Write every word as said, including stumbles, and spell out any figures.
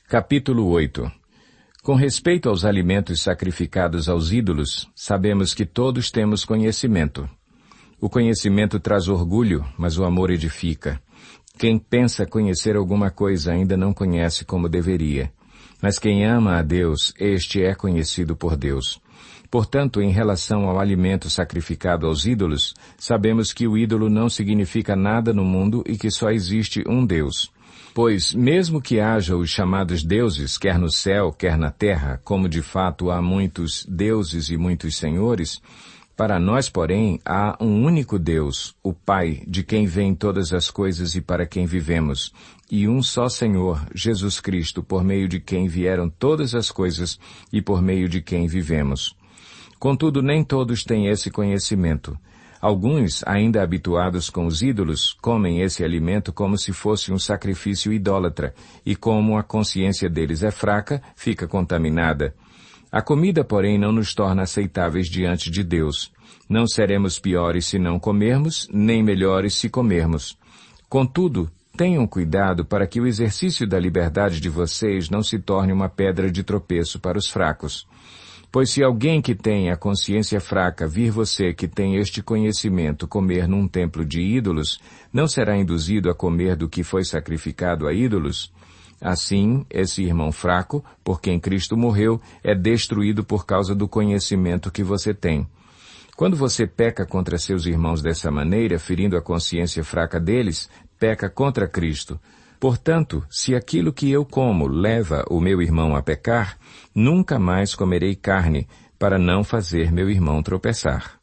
Capítulo oito. Com respeito aos alimentos sacrificados aos ídolos, sabemos que todos temos conhecimento. O conhecimento traz orgulho, mas o amor edifica. Quem pensa conhecer alguma coisa ainda não conhece como deveria. Mas quem ama a Deus, este é conhecido por Deus. Portanto, em relação ao alimento sacrificado aos ídolos, sabemos que o ídolo não significa nada no mundo e que só existe um Deus. Pois, mesmo que haja os chamados deuses, quer no céu, quer na terra, como de fato há muitos deuses e muitos senhores, para nós, porém, há um único Deus, o Pai, de quem vêm todas as coisas e para quem vivemos, e um só Senhor, Jesus Cristo, por meio de quem vieram todas as coisas e por meio de quem vivemos. Contudo, nem todos têm esse conhecimento. Alguns, ainda habituados com os ídolos, comem esse alimento como se fosse um sacrifício idólatra, e como a consciência deles é fraca, fica contaminada. A comida, porém, não nos torna aceitáveis diante de Deus. Não seremos piores se não comermos, nem melhores se comermos. Contudo, tenham cuidado para que o exercício da liberdade de vocês não se torne uma pedra de tropeço para os fracos. Pois se alguém que tem a consciência fraca vir você que tem este conhecimento comer num templo de ídolos, não será induzido a comer do que foi sacrificado a ídolos? Assim, esse irmão fraco, por quem Cristo morreu, é destruído por causa do conhecimento que você tem. Quando você peca contra seus irmãos dessa maneira, ferindo a consciência fraca deles, peca contra Cristo. Portanto, se aquilo que eu como leva o meu irmão a pecar, nunca mais comerei carne, para não fazer meu irmão tropeçar.